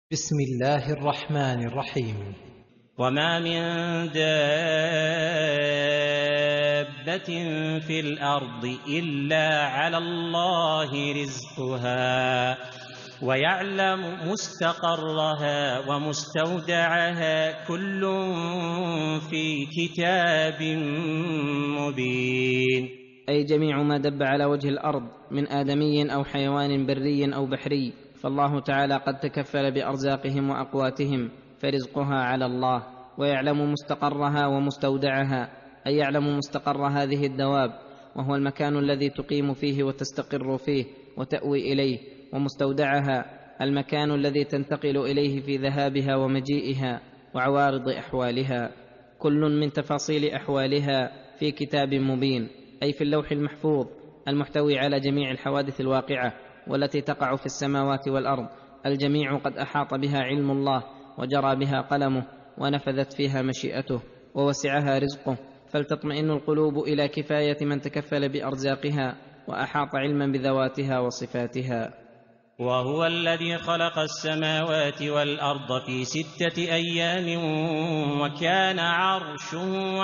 بسم الله الرحمن الرحيم. وما من دابة في الأرض إلا على الله رزقها ويعلم مستقرها ومستودعها كل في كتاب مبين. أي جميع ما دب على وجه الأرض من آدمي أو حيوان بري أو بحري، فالله تعالى قد تكفل بأرزاقهم وأقواتهم، فرزقها على الله. ويعلم مستقرها ومستودعها، أي يعلم مستقر هذه الدواب، وهو المكان الذي تقيم فيه وتستقر فيه وتأوي إليه، ومستودعها المكان الذي تنتقل إليه في ذهابها ومجيئها وعوارض أحوالها، كل من تفاصيل أحوالها في كتاب مبين، أي في اللوح المحفوظ المحتوي على جميع الحوادث الواقعة والتي تقع في السماوات والأرض. الجميع قد أحاط بها علم الله، وجرى بها قلمه، ونفذت فيها مشيئته، ووسعها رزقه، فلتطمئن القلوب إلى كفاية من تكفل بأرزاقها وأحاط علما بذواتها وصفاتها. وهو الذي خلق السماوات والأرض في 6 أيام وكان عرشه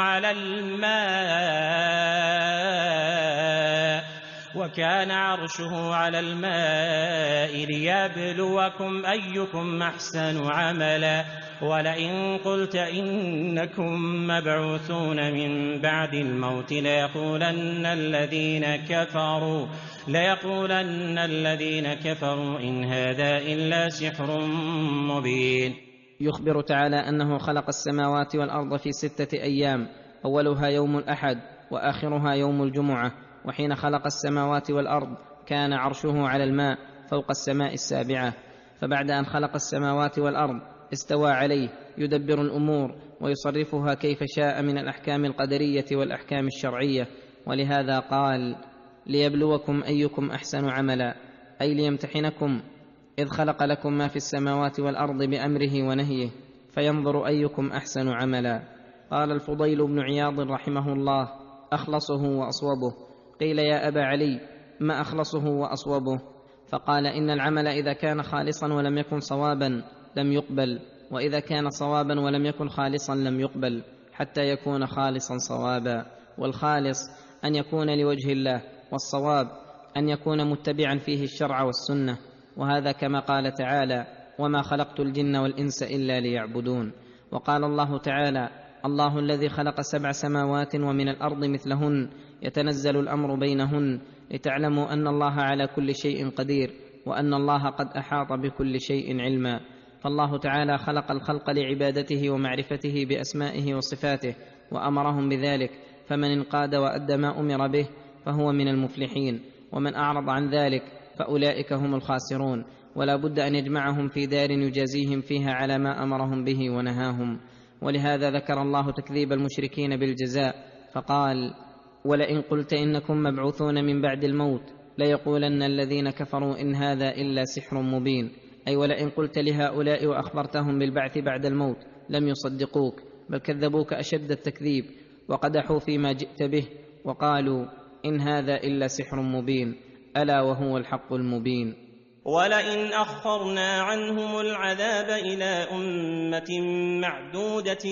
على الماء ليبلوكم أيكم أحسن عملا. ولئن قلت إنكم مبعوثون من بعد الموت ليقولن الذين كفروا إن هذا إلا سحر مبين. يخبر تعالى أنه خلق السماوات والأرض في 6 أيام، أولها يوم الأحد وآخرها يوم الجمعة. وحين خلق السماوات والأرض كان عرشه على الماء فوق السماء السابعة، فبعد أن خلق السماوات والأرض استوى عليه يدبر الأمور ويصرفها كيف شاء من الأحكام القدرية والأحكام الشرعية. ولهذا قال: ليبلوكم أيكم أحسن عملا، أي ليمتحنكم، إذ خلق لكم ما في السماوات والأرض بأمره ونهيه، فينظر أيكم أحسن عملا. قال الفضيل بن عياض رحمه الله: أخلصه وأصوبه. قيل: يا أبا علي، ما أخلصه وأصوبه؟ فقال: إن العمل إذا كان خالصا ولم يكن صوابا لم يقبل، وإذا كان صوابا ولم يكن خالصا لم يقبل، حتى يكون خالصا صوابا. والخالص أن يكون لوجه الله، والصواب أن يكون متبعا فيه الشرع والسنة. وهذا كما قال تعالى: وما خلقت الجن والإنس إلا ليعبدون. وقال الله تعالى: الله الذي خلق 7 سماوات ومن الأرض مثلهن يتنزل الأمر بينهن لتعلموا أن الله على كل شيء قدير، وأن الله قد أحاط بكل شيء علما. فالله تعالى خلق الخلق لعبادته ومعرفته بأسمائه وصفاته، وأمرهم بذلك، فمن انقاد وأدى ما أمر به فهو من المفلحين، ومن أعرض عن ذلك فأولئك هم الخاسرون. ولا بد أن يجمعهم في دار يجازيهم فيها على ما أمرهم به ونهاهم. ولهذا ذكر الله تكذيب المشركين بالجزاء فقال: ولئن قلت إنكم مبعوثون من بعد الموت ليقولن الذين كفروا إن هذا إلا سحر مبين. أي ولئن قلت لهؤلاء وأخبرتهم بالبعث بعد الموت لم يصدقوك، بل كذبوك أشد التكذيب، وقدحوا فيما جئت به، وقالوا إن هذا إلا سحر مبين، ألا وهو الحق المبين. ولئن أخرنا عنهم العذاب إلى أمة معدودة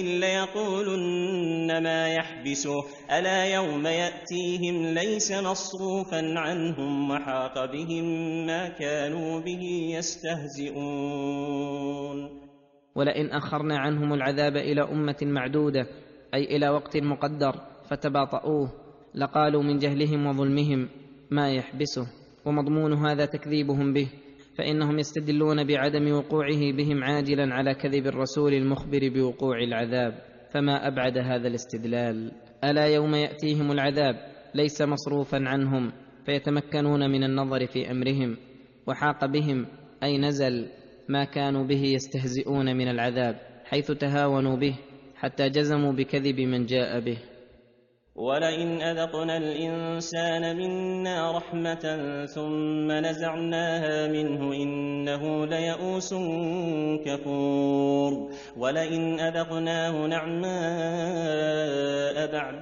ليقولن ما يحبسه ألا يوم يأتيهم ليس مصروفا عنهم وحاق بهم ما كانوا به يستهزئون. ولئن أخرنا عنهم العذاب إلى أمة معدودة، أي إلى وقت مقدر، فتباطؤوه، لقالوا من جهلهم وظلمهم ما يحبسه. ومضمون هذا تكذيبهم به، فإنهم يستدلون بعدم وقوعه بهم عاجلا على كذب الرسول المخبر بوقوع العذاب، فما أبعد هذا الاستدلال. ألا يوم يأتيهم العذاب ليس مصروفا عنهم، فيتمكنون من النظر في أمرهم. وحاق بهم أي نزل ما كانوا به يستهزئون من العذاب، حيث تهاونوا به حتى جزموا بكذب من جاء به. ولئن أذقنا الإنسان منا رحمة ثم نزعناها منه إنه إنه ليئوس كفور ولئن أذقناه نعماء بعد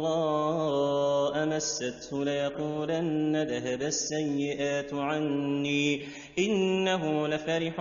ضراء مسته ليقولن ذهب السيئات عني إنه لفرح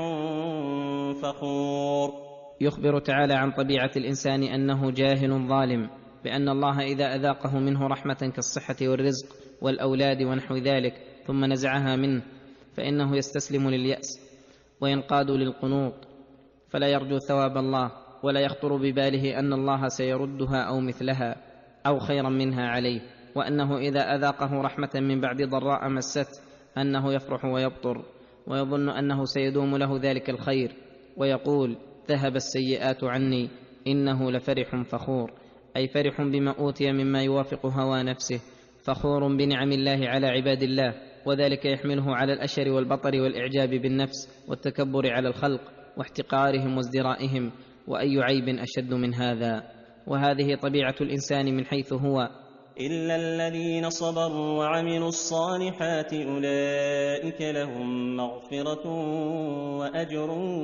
فخور. يخبر تعالى عن طبيعة الإنسان أنه جاهل ظالم، بأن الله إذا أذاقه منه رحمة كالصحة والرزق والأولاد ونحو ذلك ثم نزعها منه فإنه يستسلم لليأس وينقاد للقنوط، فلا يرجو ثواب الله ولا يخطر بباله أن الله سيردها أو مثلها أو خيرا منها عليه، وأنه إذا أذاقه رحمة من بعد ضراء مسته أنه يفرح ويبطر ويظن أنه سيدوم له ذلك الخير، ويقول ذهب السيئات عني إنه لفرح فخور، أي فرح بما أوتي مما يوافق هوى نفسه، فخور بنعم الله على عباد الله، وذلك يحمله على الأشر والبطر والإعجاب بالنفس والتكبر على الخلق واحتقارهم وازدرائهم، وأي عيب أشد من هذا؟ وهذه طبيعة الإنسان من حيث هو. إلا الذين صبروا وعملوا الصالحات أولئك لهم مغفرة وأجر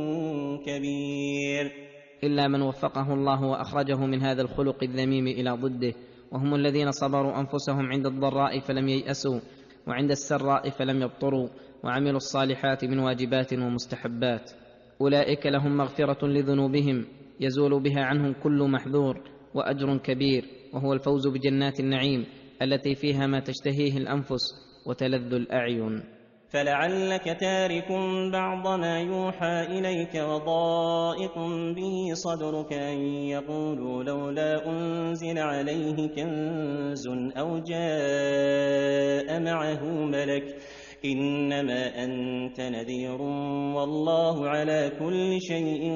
كبير. إلا من وفقه الله وأخرجه من هذا الخلق الذميم إلى ضده، وهم الذين صبروا أنفسهم عند الضراء فلم ييأسوا، وعند السراء فلم يبطروا، وعملوا الصالحات من واجبات ومستحبات. أولئك لهم مغفرة لذنوبهم يزول بها عنهم كل محذور، وأجر كبير وهو الفوز بجنات النعيم التي فيها ما تشتهيه الأنفس وتلذ الأعين. فلعلك تارك بعض ما يوحى إليك وضائق به صدرك أن يقولوا لولا أنزل عليه كنز أو جاء معه ملك إنما أنت نذير والله على كل شيء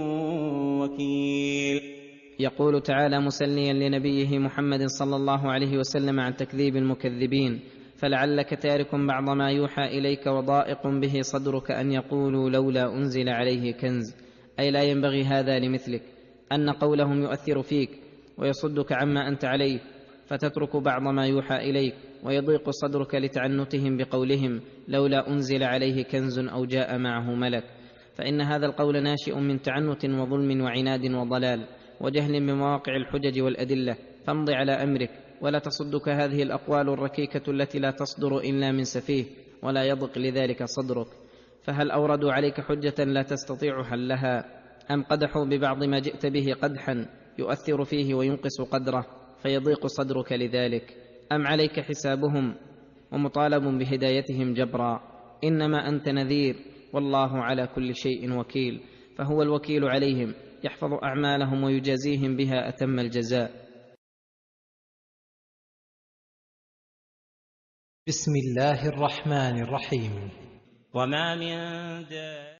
وكيل. يقول تعالى مسليا لنبيه محمد صلى الله عليه وسلم عن تكذيب المكذبين: فلعلك تارك بعض ما يوحى إليك وضائق به صدرك أن يقولوا لولا أنزل عليه كنز، أي لا ينبغي هذا لمثلك، أن قولهم يؤثر فيك ويصدك عما أنت عليه فتترك بعض ما يوحى إليك، ويضيق صدرك لتعنتهم بقولهم لولا أنزل عليه كنز أو جاء معه ملك، فإن هذا القول ناشئ من تعنت وظلم وعناد وضلال وجهل بمواقع الحجج والأدلة، فامض على أمرك ولا تصدك هذه الأقوال الركيكة التي لا تصدر إلا من سفيه ولا يضق لذلك صدرك. فهل أوردوا عليك حجة لا تستطيع حلها، أم قدحوا ببعض ما جئت به قدحا يؤثر فيه وينقص قدره فيضيق صدرك لذلك، أم عليك حسابهم ومطالب بهدايتهم جبرا؟ إنما أنت نذير والله على كل شيء وكيل، فهو الوكيل عليهم يحفظ أعمالهم ويجازيهم بها أتم الجزاء. بسم الله الرحمن الرحيم. وما من